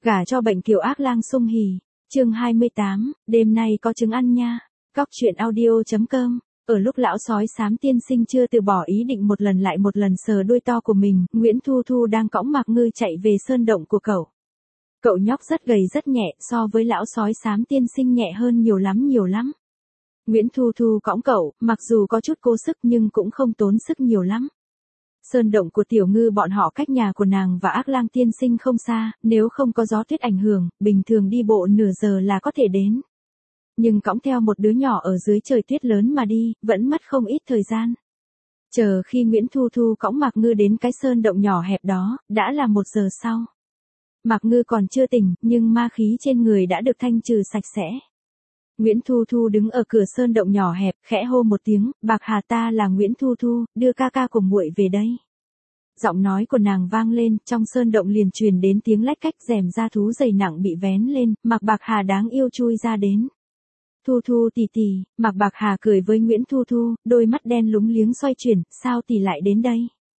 Gả cho bệnh kiều ác lang sung hỉ. Chương 28, đêm nay có trứng ăn nha. Cóc truyện audio.com. Ở lúc lão sói xám tiên sinh chưa từ bỏ ý định một lần lại một lần sờ đuôi to của mình, Nguyễn Thu Thu đang cõng Mạc Ngư chạy về sơn động của cậu. Cậu nhóc rất gầy rất nhẹ, so với lão sói xám tiên sinh nhẹ hơn nhiều lắm. Nguyễn Thu Thu cõng cậu, mặc dù có chút cố sức nhưng cũng không tốn sức nhiều lắm. Sơn động của Tiểu Ngư bọn họ cách nhà của nàng và Ác Lang tiên sinh không xa, nếu không có gió tuyết ảnh hưởng, bình thường đi bộ nửa giờ là có thể đến. Nhưng cõng theo một đứa nhỏ ở dưới trời tuyết lớn mà đi, vẫn mất không ít thời gian. Chờ khi Nguyễn Thu Thu cõng Mạc Ngư đến cái sơn động nhỏ hẹp đó, đã là 1 giờ sau. Mạc Ngư còn chưa tỉnh, nhưng ma khí trên người đã được thanh trừ sạch sẽ. Nguyễn Thu Thu đứng ở cửa sơn động nhỏ hẹp, khẽ hô một tiếng, "Bạc Hà, ta là Nguyễn Thu Thu, đưa ca ca của muội về đây." Giọng nói của nàng vang lên, trong sơn động liền truyền đến tiếng lách cách, rèm da thú dày nặng bị vén lên, Mạc Bạc Hà đáng yêu chui ra đến. "Thu Thu tỷ tỷ." Mạc Bạc Hà cười với Nguyễn Thu Thu, đôi mắt đen lúng liếng xoay chuyển, "Sao tỷ lại đến đây?"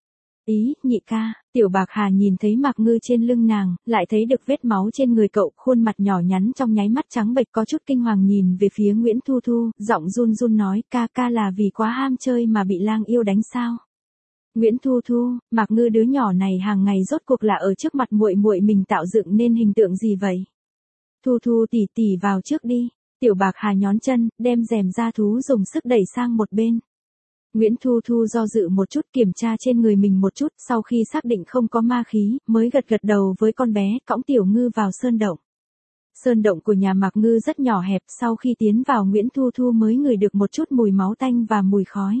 "Ý, nhị ca." Tiểu Bạc Hà nhìn thấy Mạc Ngư trên lưng nàng, lại thấy được vết máu trên người cậu, khuôn mặt nhỏ nhắn trong nháy mắt trắng bệch, có chút kinh hoàng nhìn về phía Nguyễn Thu Thu, giọng run run nói, "Ca ca là vì quá ham chơi mà bị lang yêu đánh sao?" "Nguyễn Thu Thu, Mạc Ngư đứa nhỏ này hàng ngày rốt cuộc là ở trước mặt muội muội mình tạo dựng nên hình tượng gì vậy?" "Thu Thu tỷ tỷ vào trước đi." Tiểu Bạc Hà nhón chân, đem rèm da thú dùng sức đẩy sang một bên. Nguyễn Thu Thu do dự một chút, kiểm tra trên người mình một chút, sau khi xác định không có ma khí, mới gật đầu với con bé, cõng Tiểu Ngư vào sơn động. Sơn động của nhà Mạc Ngư rất nhỏ hẹp, sau khi tiến vào Nguyễn Thu Thu mới ngửi được một chút mùi máu tanh và mùi khói.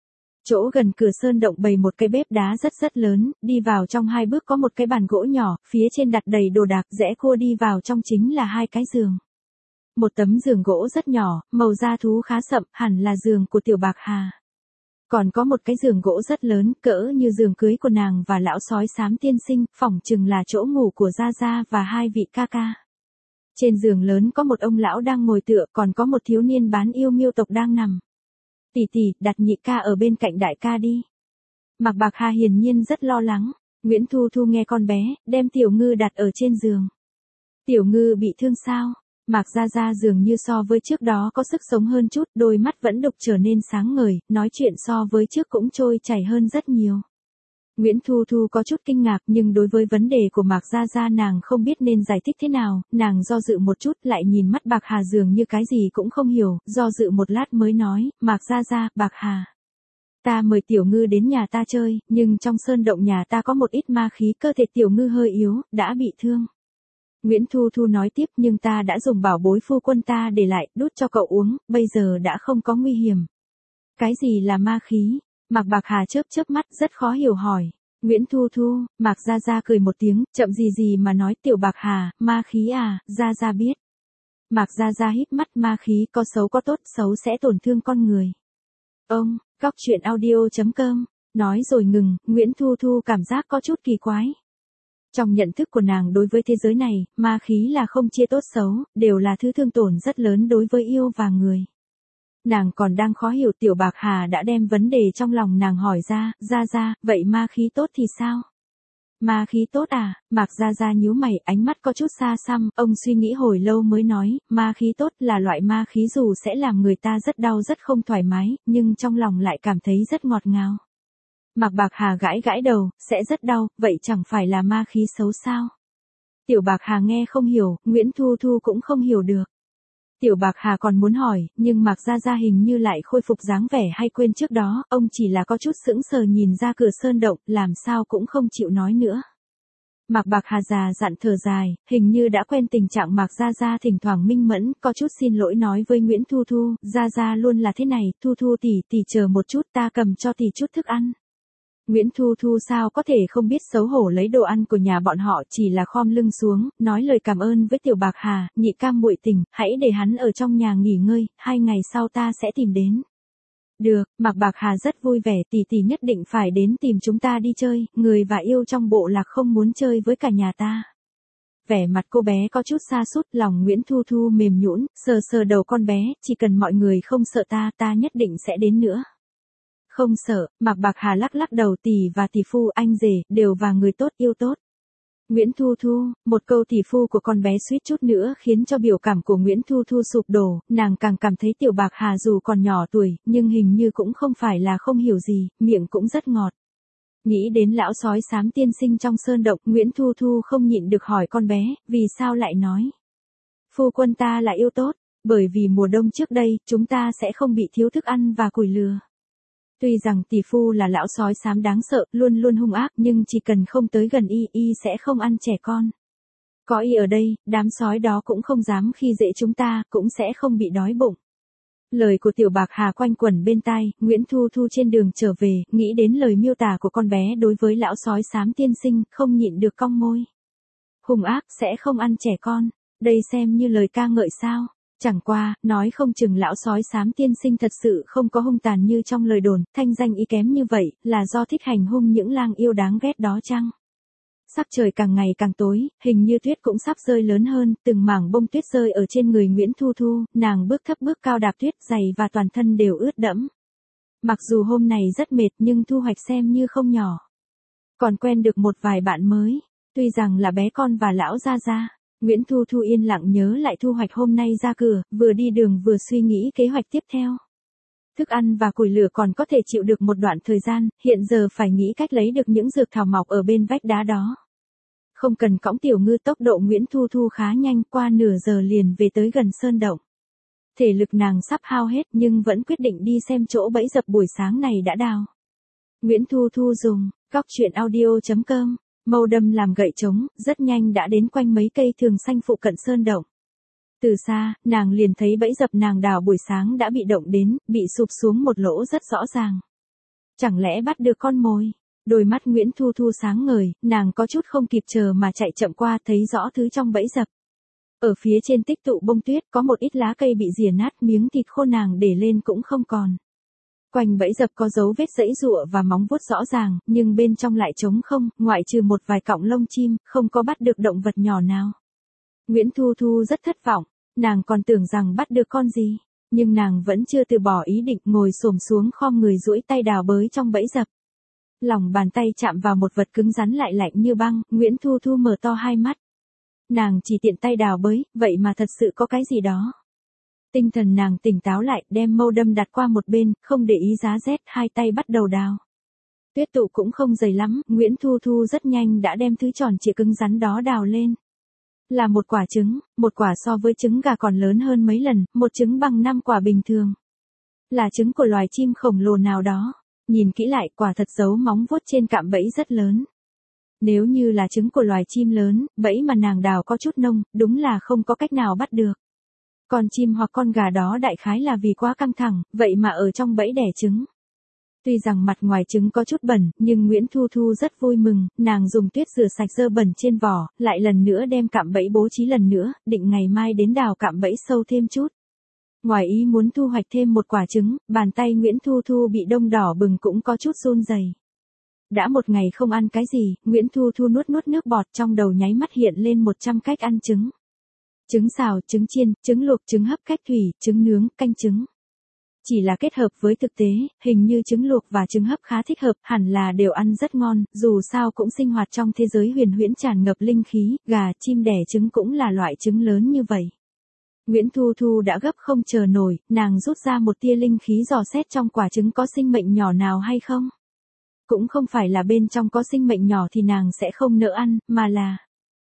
Chỗ gần cửa sơn động bày một cái bếp đá rất lớn, đi vào trong 2 bước có một cái bàn gỗ nhỏ, phía trên đặt đầy đồ đạc, rẽ cua đi vào trong chính là 2 cái giường. Một tấm giường gỗ rất nhỏ, màu da thú khá sậm, hẳn là giường của Tiểu Bạc Hà. Còn có một cái giường gỗ rất lớn, cỡ như giường cưới của nàng và lão sói xám tiên sinh, phỏng chừng là chỗ ngủ của Gia Gia và 2 vị ca ca. Trên giường lớn có một ông lão đang ngồi tựa, còn có một thiếu niên bán yêu miêu tộc đang nằm. "Tỷ tỷ, đặt nhị ca ở bên cạnh đại ca đi." Mạc Bạc Hà hiển nhiên rất lo lắng. Nguyễn Thu Thu nghe con bé, đem Tiểu Ngư đặt ở trên giường. "Tiểu Ngư bị thương sao?" Mạc Gia Gia dường như so với trước đó có sức sống hơn chút, đôi mắt vẫn đục trở nên sáng ngời, nói chuyện so với trước cũng trôi chảy hơn rất nhiều. Nguyễn Thu Thu có chút kinh ngạc, nhưng đối với vấn đề của Mạc Gia Gia nàng không biết nên giải thích thế nào, nàng do dự một chút, lại nhìn mắt Bạc Hà dường như cái gì cũng không hiểu, do dự một lát mới nói, "Mạc Gia Gia, Bạc Hà. Ta mời Tiểu Ngư đến nhà ta chơi, nhưng trong sơn động nhà ta có một ít ma khí, cơ thể Tiểu Ngư hơi yếu, đã bị thương." Nguyễn Thu Thu nói tiếp, "Nhưng ta đã dùng bảo bối phu quân ta để lại, đút cho cậu uống, bây giờ đã không có nguy hiểm." "Cái gì là ma khí?" Mạc Bạc Hà chớp mắt rất khó hiểu hỏi. "Nguyễn Thu Thu." Mạc Gia Gia cười một tiếng, chậm gì mà nói, "Tiểu Bạc Hà, ma khí à, Gia Gia biết." Mạc Gia Gia híp mắt, "Ma khí có xấu có tốt, xấu sẽ tổn thương con người." Ông, cóc truyện audio.com, nói rồi ngừng, Nguyễn Thu Thu cảm giác có chút kỳ quái. Trong nhận thức của nàng đối với thế giới này, ma khí là không chia tốt xấu, đều là thứ thương tổn rất lớn đối với yêu và người. Nàng còn đang khó hiểu, Tiểu Bạc Hà đã đem vấn đề trong lòng nàng hỏi ra, "Gia Gia, vậy ma khí tốt thì sao?" "Ma khí tốt à?" Mạc Gia Gia nhíu mày, ánh mắt có chút xa xăm, ông suy nghĩ hồi lâu mới nói, "Ma khí tốt là loại ma khí dù sẽ làm người ta rất đau rất không thoải mái, nhưng trong lòng lại cảm thấy rất ngọt ngào." Mạc Bạc Hà gãi đầu, "Sẽ rất đau, vậy chẳng phải là ma khí xấu sao?" Tiểu Bạc Hà nghe không hiểu, Nguyễn Thu Thu cũng không hiểu được. Tiểu Bạc Hà còn muốn hỏi, nhưng Mạc Gia Gia hình như lại khôi phục dáng vẻ hay quên trước đó, ông chỉ là có chút sững sờ nhìn ra cửa sơn động, làm sao cũng không chịu nói nữa. Mạc Bạc Hà già dặn thở dài, hình như đã quen tình trạng Mạc Gia Gia thỉnh thoảng minh mẫn, có chút xin lỗi nói với Nguyễn Thu Thu, "Gia Gia luôn là thế này, Thu Thu tỷ chờ một chút, ta cầm cho tỷ chút thức ăn." Nguyễn Thu Thu sao có thể không biết xấu hổ lấy đồ ăn của nhà bọn họ, chỉ là khom lưng xuống, nói lời cảm ơn với Tiểu Bạc Hà, "Nhị ca muội tỉnh, hãy để hắn ở trong nhà nghỉ ngơi, 2 ngày sau ta sẽ tìm đến." "Được." Mạc Bạc Hà rất vui vẻ, "Tỷ nhất định phải đến tìm chúng ta đi chơi, người và yêu trong bộ lạc không muốn chơi với cả nhà ta." Vẻ mặt cô bé có chút sa sút, lòng Nguyễn Thu Thu mềm nhũn, sờ đầu con bé, "Chỉ cần mọi người không sợ ta nhất định sẽ đến nữa." "Không sợ." Mạc Bạc Hà lắc đầu, "Tỷ và tỷ phu, anh rể, đều và người tốt, yêu tốt." Nguyễn Thu Thu, một câu tỷ phu của con bé suýt chút nữa khiến cho biểu cảm của Nguyễn Thu Thu sụp đổ, nàng càng cảm thấy Tiểu Bạc Hà dù còn nhỏ tuổi, nhưng hình như cũng không phải là không hiểu gì, miệng cũng rất ngọt. Nghĩ đến lão sói xám tiên sinh trong sơn động, Nguyễn Thu Thu không nhịn được hỏi con bé, vì sao lại nói. Phu quân ta là yêu tốt, bởi vì mùa đông trước đây, chúng ta sẽ không bị thiếu thức ăn và củi lửa. Tuy rằng tỷ phu là lão sói xám đáng sợ, luôn luôn hung ác, nhưng chỉ cần không tới gần y sẽ không ăn trẻ con. Có y ở đây, đám sói đó cũng không dám khi dễ chúng ta, cũng sẽ không bị đói bụng. Lời của Tiểu Bạc Hà quanh quẩn bên tai, Nguyễn Thu Thu trên đường trở về, nghĩ đến lời miêu tả của con bé đối với lão sói xám tiên sinh, không nhịn được cong môi. Hung ác, sẽ không ăn trẻ con, đây xem như lời ca ngợi sao. Chẳng qua, nói không chừng lão sói xám tiên sinh thật sự không có hung tàn như trong lời đồn, thanh danh y kém như vậy, là do thích hành hung những lang yêu đáng ghét đó chăng? Sắc trời càng ngày càng tối, hình như tuyết cũng sắp rơi lớn hơn, từng mảng bông tuyết rơi ở trên người Nguyễn Thu Thu, nàng bước thấp bước cao đạp tuyết, giày và toàn thân đều ướt đẫm. Mặc dù hôm này rất mệt nhưng thu hoạch xem như không nhỏ. Còn quen được một vài bạn mới, tuy rằng là bé con và lão gia gia. Nguyễn Thu Thu yên lặng nhớ lại thu hoạch hôm nay ra cửa, vừa đi đường vừa suy nghĩ kế hoạch tiếp theo. Thức ăn và củi lửa còn có thể chịu được một đoạn thời gian, hiện giờ phải nghĩ cách lấy được những dược thảo mọc ở bên vách đá đó. Không cần cõng Tiểu Ngư, tốc độ Nguyễn Thu Thu khá nhanh, qua nửa giờ liền về tới gần sơn động. Thể lực nàng sắp hao hết nhưng vẫn quyết định đi xem chỗ bẫy dập buổi sáng này đã đào. Nguyễn Thu Thu dùng coctruyện.audio.com mâu đâm làm gậy trống, rất nhanh đã đến quanh mấy cây thường xanh phụ cận sơn động. Từ xa, nàng liền thấy bẫy dập nàng đào buổi sáng đã bị động đến, bị sụp xuống một lỗ rất rõ ràng. Chẳng lẽ bắt được con mồi? Đôi mắt Nguyễn Thu Thu sáng ngời, nàng có chút không kịp chờ mà chạy chậm qua, thấy rõ thứ trong bẫy dập. Ở phía trên tích tụ bông tuyết có một ít lá cây bị rỉa nát, miếng thịt khô nàng để lên cũng không còn. Quanh bẫy dập có dấu vết giãy giụa và móng vuốt rõ ràng, nhưng bên trong lại trống không, ngoại trừ một vài cọng lông chim, không có bắt được động vật nhỏ nào. Nguyễn Thu Thu rất thất vọng, nàng còn tưởng rằng bắt được con gì, nhưng nàng vẫn chưa từ bỏ ý định, ngồi xổm xuống khom người duỗi tay đào bới trong bẫy dập. Lòng bàn tay chạm vào một vật cứng rắn lại lạnh như băng, Nguyễn Thu Thu mở to hai mắt. Nàng chỉ tiện tay đào bới, vậy mà thật sự có cái gì đó. Tinh thần nàng tỉnh táo lại, đem mâu đâm đặt qua một bên, không để ý giá rét, hai tay bắt đầu đào. Tuyết tụ cũng không dày lắm, Nguyễn Thu Thu rất nhanh đã đem thứ tròn trịa cứng rắn đó đào lên. Là một quả trứng, một quả so với trứng gà còn lớn hơn mấy lần, một trứng bằng 5 quả bình thường. Là trứng của loài chim khổng lồ nào đó. Nhìn kỹ lại, quả thật dấu móng vuốt trên cạm bẫy rất lớn. Nếu như là trứng của loài chim lớn, bẫy mà nàng đào có chút nông, đúng là không có cách nào bắt được. Con chim hoặc con gà đó đại khái là vì quá căng thẳng, vậy mà ở trong bẫy đẻ trứng. Tuy rằng mặt ngoài trứng có chút bẩn, nhưng Nguyễn Thu Thu rất vui mừng, nàng dùng tuyết rửa sạch dơ bẩn trên vỏ, lại lần nữa đem cạm bẫy bố trí lần nữa, định ngày mai đến đào cạm bẫy sâu thêm chút. Ngoài ý muốn thu hoạch thêm một quả trứng, bàn tay Nguyễn Thu Thu bị đông đỏ bừng cũng có chút run rẩy. Đã một ngày không ăn cái gì, Nguyễn Thu Thu nuốt nước bọt, trong đầu nháy mắt hiện lên 100 cách ăn trứng. Trứng xào, trứng chiên, trứng luộc, trứng hấp cách thủy, trứng nướng, canh trứng. Chỉ là kết hợp với thực tế, hình như trứng luộc và trứng hấp khá thích hợp, hẳn là đều ăn rất ngon, dù sao cũng sinh hoạt trong thế giới huyền huyễn tràn ngập linh khí, gà, chim đẻ trứng cũng là loại trứng lớn như vậy. Nguyễn Thu Thu đã gấp không chờ nổi, nàng rút ra một tia linh khí dò xét trong quả trứng có sinh mệnh nhỏ nào hay không. Cũng không phải là bên trong có sinh mệnh nhỏ thì nàng sẽ không nỡ ăn, mà là...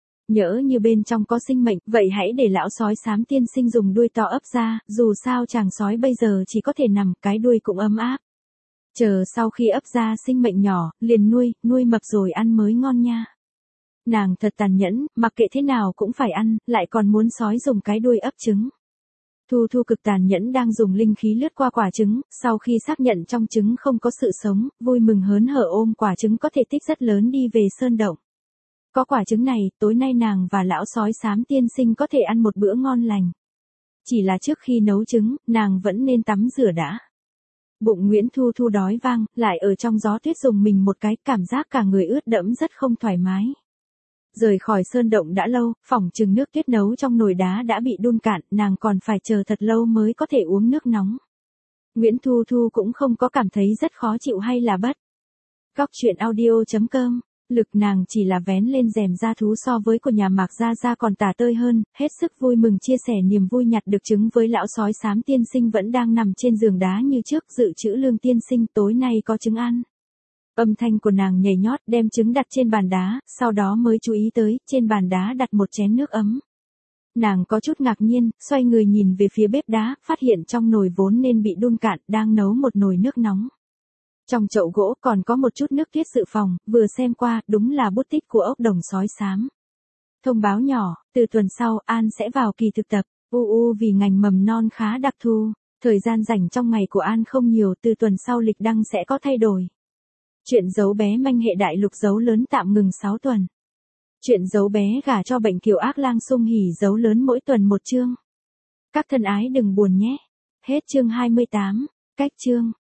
Nhỡ như bên trong có sinh mệnh, vậy hãy để lão sói xám tiên sinh dùng đuôi to ấp ra, dù sao chàng sói bây giờ chỉ có thể nằm, cái đuôi cũng ấm áp. Chờ sau khi ấp ra sinh mệnh nhỏ, liền nuôi mập rồi ăn mới ngon nha. Nàng thật tàn nhẫn, mặc kệ thế nào cũng phải ăn, lại còn muốn sói dùng cái đuôi ấp trứng. Thu Thu cực tàn nhẫn đang dùng linh khí lướt qua quả trứng, sau khi xác nhận trong trứng không có sự sống, vui mừng hớn hở ôm quả trứng có thể tích rất lớn đi về sơn động. Có quả trứng này, tối nay nàng và lão sói xám tiên sinh có thể ăn một bữa ngon lành. Chỉ là trước khi nấu trứng, nàng vẫn nên tắm rửa đã. Bụng Nguyễn Thu Thu đói vang, lại ở trong gió tuyết dùng mình một cái, cảm giác cả người ướt đẫm rất không thoải mái. Rời khỏi sơn động đã lâu, phỏng chừng nước tuyết nấu trong nồi đá đã bị đun cạn, nàng còn phải chờ thật lâu mới có thể uống nước nóng. Nguyễn Thu Thu cũng không có cảm thấy rất khó chịu hay là bất. Coctruyện.audio.com Lực nàng chỉ là vén lên rèm da thú so với của nhà Mạc Gia Gia còn tả tơi hơn, hết sức vui mừng chia sẻ niềm vui nhặt được trứng với lão sói xám tiên sinh vẫn đang nằm trên giường đá như trước, dự trữ Lương tiên sinh tối nay có trứng ăn. Âm thanh của nàng nhảy nhót đem trứng đặt trên bàn đá, sau đó mới chú ý tới, trên bàn đá đặt một chén nước ấm. Nàng có chút ngạc nhiên, xoay người nhìn về phía bếp đá, phát hiện trong nồi vốn nên bị đun cạn, đang nấu một nồi nước nóng. Trong chậu gỗ còn có một chút nước tiết dự phòng, vừa xem qua, đúng là bút tích của ốc đồng sói xám. Thông báo nhỏ, từ tuần sau, An sẽ vào kỳ thực tập, vì ngành mầm non khá đặc thù. Thời gian rảnh trong ngày của An không nhiều, từ tuần sau lịch đăng sẽ có thay đổi. Chuyện giấu bé manh hệ đại lục giấu lớn tạm ngừng 6 tuần. Chuyện giấu bé gả cho bệnh kiều ác lang sung hỉ giấu lớn mỗi tuần một chương. Các thân ái đừng buồn nhé. Hết chương 28, cách chương.